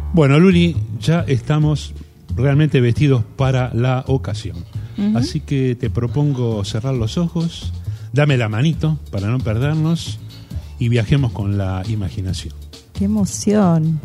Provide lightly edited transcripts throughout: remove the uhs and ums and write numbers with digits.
Bueno, Luli, ya estamos realmente vestidos para la ocasión. Así que te propongo cerrar los ojos, dame la manito para no perdernos y viajemos con la imaginación. ¡Qué emoción!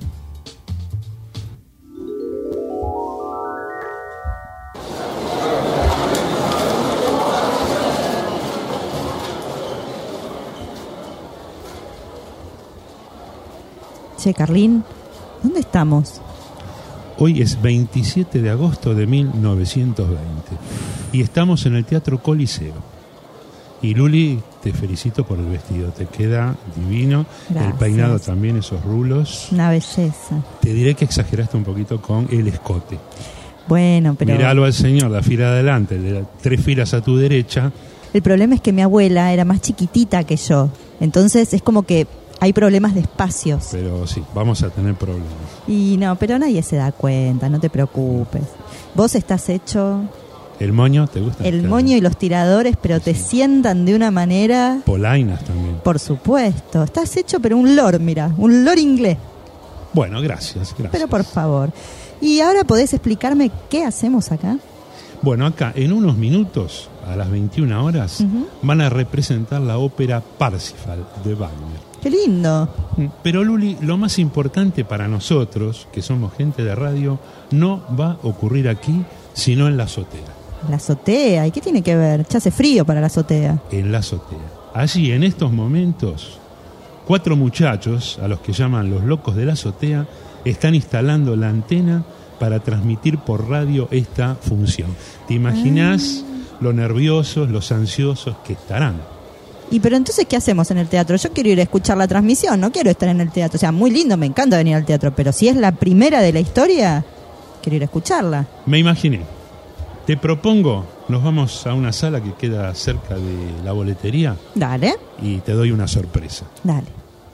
Che, Carlín, ¿dónde estamos? Hoy es 27 de agosto de 1920 y estamos en el Teatro Coliseo. Y Luli, te felicito por el vestido, te queda divino. Gracias. El peinado también, esos rulos. Una belleza. Te diré que exageraste un poquito con el escote. Bueno, pero... Miralo al señor, la fila de adelante, de 3 filas a tu derecha. El problema es que mi abuela era más chiquitita que yo. Entonces es como que hay problemas de espacios. Pero sí, vamos a tener problemas. Y no, pero nadie se da cuenta, no te preocupes. Vos estás hecho... ¿El moño te gusta? El moño y los tiradores, pero te sientan de una manera... Polainas también. Por supuesto. Estás hecho, pero un lord, mira, un lord inglés. Bueno, gracias. Pero por favor. ¿Y ahora podés explicarme qué hacemos acá? Bueno, acá en unos minutos, a las 21 horas, van a representar la ópera Parsifal de Wagner. ¡Qué lindo! Pero Luli, lo más importante para nosotros, que somos gente de radio, no va a ocurrir aquí, sino en la azotea. La azotea, ¿y qué tiene que ver? Ya hace frío para la azotea. En la azotea. Allí, en estos momentos, 4 muchachos, a los que llaman los locos de la azotea, están instalando la antena para transmitir por radio esta función. ¿Te imaginas lo nerviosos, los ansiosos que estarán? ¿Y pero entonces qué hacemos en el teatro? Yo quiero ir a escuchar la transmisión, no quiero estar en el teatro. O sea, muy lindo, me encanta venir al teatro, pero si es la primera de la historia, quiero ir a escucharla. Me imaginé. Te propongo, nos vamos a una sala que queda cerca de la boletería. Dale. Y te doy una sorpresa. Dale.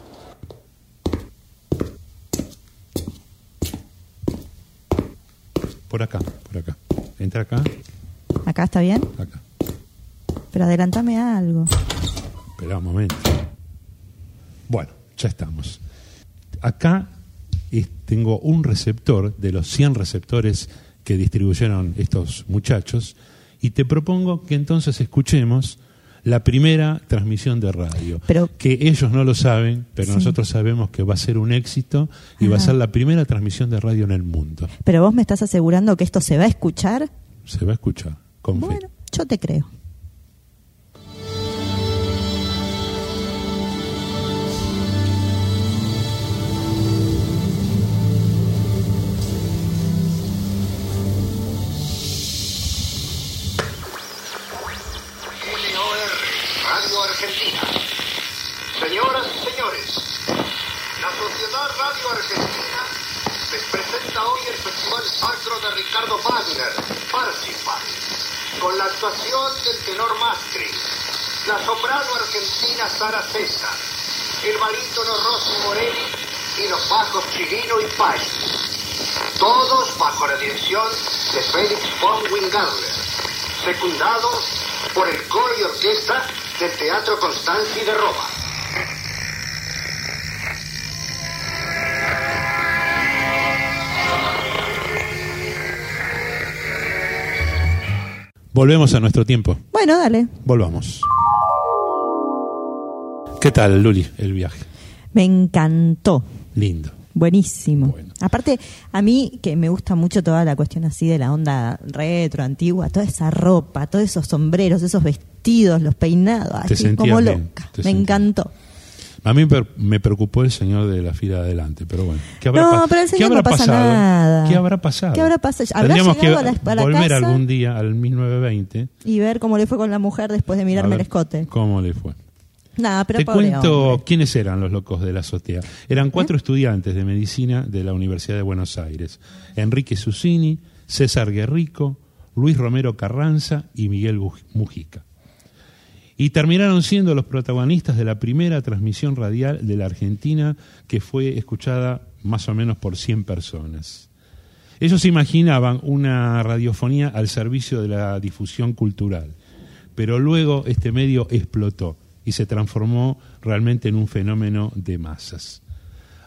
Por acá. Entra acá. ¿Acá está bien? Acá. Pero adelántame algo. Espera un momento. Bueno, ya estamos. Acá tengo un receptor de los 100 receptores que distribuyeron estos muchachos y te propongo que entonces escuchemos la primera transmisión de radio. Pero, que ellos no lo saben, pero sí, nosotros sabemos que va a ser un éxito y va a ser la primera transmisión de radio en el mundo. Pero vos me estás asegurando que esto se va a escuchar. Se va a escuchar, con fe. Bueno, yo te creo. Argentina. Señoras y señores, la Sociedad Radio Argentina les presenta hoy el Festival Sacro de Ricardo Wagner, Parsifal, con la actuación del tenor Mastri, la soprano argentina Sara César, el barítono Rossi Morelli y los bajos Chirino y Pais, todos bajo la dirección de Felix von Wingardner, secundados por el coro y orquesta del Teatro Constanzi de Roma. Volvemos a nuestro tiempo. Bueno, dale. Volvamos. ¿Qué tal, Luli, el viaje? Me encantó. Lindo. Buenísimo. Bueno. Aparte, a mí que me gusta mucho toda la cuestión así de la onda retro, antigua, toda esa ropa, todos esos sombreros, esos vestidos, los peinados, así como loca. Me encantó. A mí me preocupó el señor de la fila de adelante, pero bueno. No, pero el señor no pasa nada. ¿Qué habrá pasado? ¿Qué habrá pasado? ¿Habrá Tendríamos que llegado a la volver casa algún día al 1920 y ver cómo le fue con la mujer después de mirarme el escote? ¿Cómo le fue? Nah, pero te cuento hombre. quiénes eran los locos de la azotea. Eran 4 estudiantes de medicina de la Universidad de Buenos Aires: Enrique Susini, César Guerrico, Luis Romero Carranza y Miguel Mujica. Y terminaron siendo los protagonistas de la primera transmisión radial de la Argentina, que fue escuchada más o menos por 100 personas. Ellos imaginaban una radiofonía al servicio de la difusión cultural, pero luego este medio explotó y se transformó realmente en un fenómeno de masas.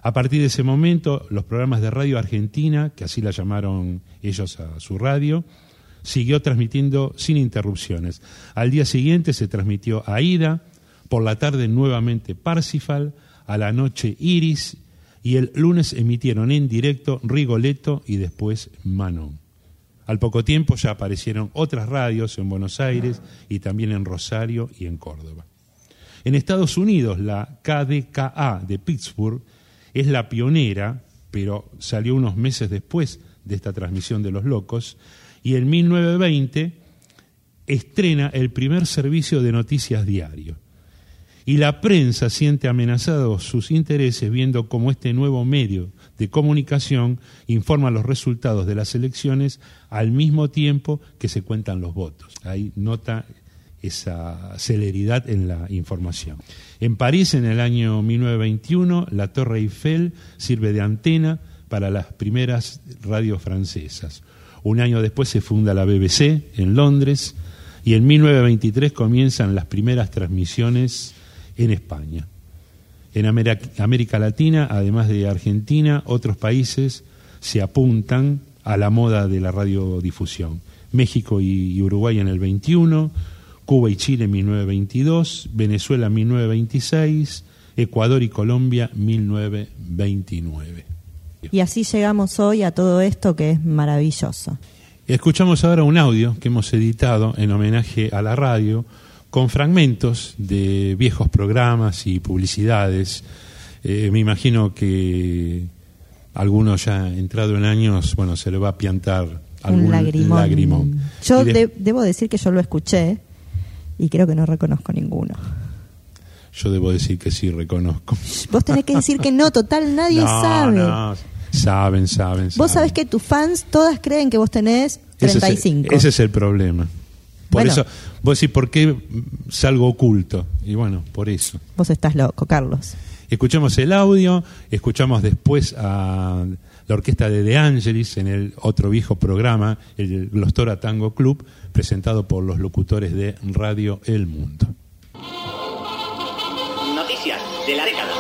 A partir de ese momento, los programas de Radio Argentina, que así la llamaron ellos a su radio, siguió transmitiendo sin interrupciones. Al día siguiente se transmitió Aida, por la tarde nuevamente Parsifal, a la noche Iris, y el lunes emitieron en directo Rigoletto y después Manon. Al poco tiempo ya aparecieron otras radios en Buenos Aires y también en Rosario y en Córdoba. En Estados Unidos, la KDKA de Pittsburgh es la pionera, pero salió unos meses después de esta transmisión de Los Locos, y en 1920 estrena el primer servicio de noticias diario. Y la prensa siente amenazados sus intereses viendo cómo este nuevo medio de comunicación informa los resultados de las elecciones al mismo tiempo que se cuentan los votos. Ahí nota esa celeridad en la información. En París, en el año 1921, la Torre Eiffel sirve de antena para las primeras radios francesas. Un año después se funda la BBC en Londres y en 1923 comienzan las primeras transmisiones en España. En América Latina, además de Argentina, otros países se apuntan a la moda de la radiodifusión. México y Uruguay en el 21, Cuba y Chile en 1922, Venezuela en 1926, Ecuador y Colombia 1929. Y así llegamos hoy a todo esto que es maravilloso. Escuchamos ahora un audio que hemos editado en homenaje a la radio, con fragmentos de viejos programas y publicidades. Me imagino que algunos ya entrado en años, bueno, se le va a piantar algún lagrimón. Yo debo decir que yo lo escuché y creo que no reconozco ninguno. Yo debo decir que sí reconozco. Vos tenés que decir que no, total, nadie sabe. No, saben. Vos sabés que tus fans todas creen que vos tenés 35. Ese es el problema. Por eso, vos decís, ¿por qué salgo oculto? Y bueno, por eso. Vos estás loco, Carlos. Escuchamos el audio, escuchamos después a la orquesta de De Angelis en el otro viejo programa, el Glostora Tango Club, presentado por los locutores de Radio El Mundo. Noticias de la década.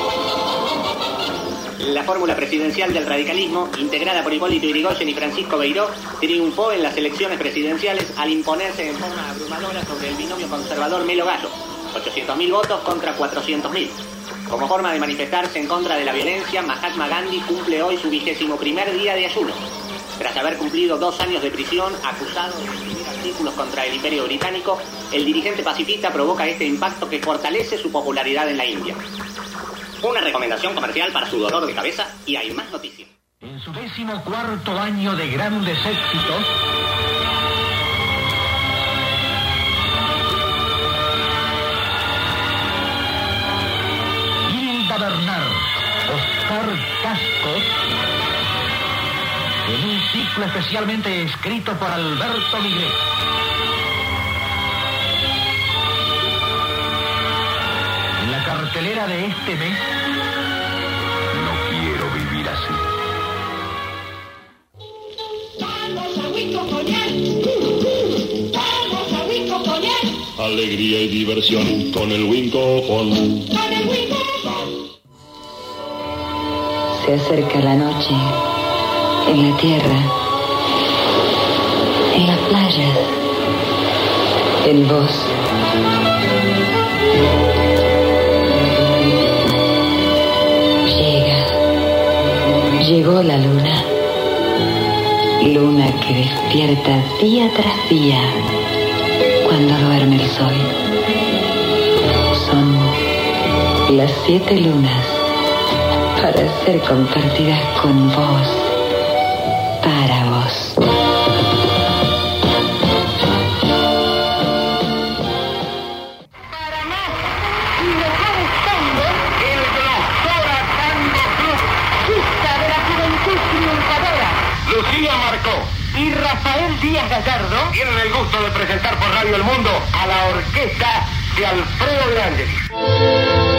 La fórmula presidencial del radicalismo, integrada por Hipólito Yrigoyen y Francisco Beiró, triunfó en las elecciones presidenciales al imponerse en forma abrumadora sobre el binomio conservador Melo Gallo, 800.000 votos contra 400.000. Como forma de manifestarse en contra de la violencia, Mahatma Gandhi cumple hoy su 21º día de ayuno. Tras haber cumplido 2 años de prisión, acusado de escribir artículos contra el Imperio Británico, el dirigente pacifista provoca este impacto que fortalece su popularidad en la India. Una recomendación comercial para su dolor de cabeza y hay más noticias. En su 14º año de grandes éxitos, Hilda Bernard, Oscar Cascos, en un ciclo especialmente escrito por Alberto Miguel. En la cartelera de este mes, No quiero vivir así. Vamos a Huico Coñal. Vamos a Huico Coñal. Alegría y diversión con el Winco On. Con el Huico On. Se acerca la noche, en la tierra, en las playas, en vos. Llegó la luna, luna que despierta día tras día cuando duerme el sol. Son las 7 lunas para ser compartidas con vos, para vos. Para más y mejores tangos, el Glostora Tango Club, fiesta de la juventud triunfadora. Lucía Marcó Y Rafael Díaz Gallardo tienen el gusto de presentar por Radio El Mundo a la orquesta de Alfredo de Angelis.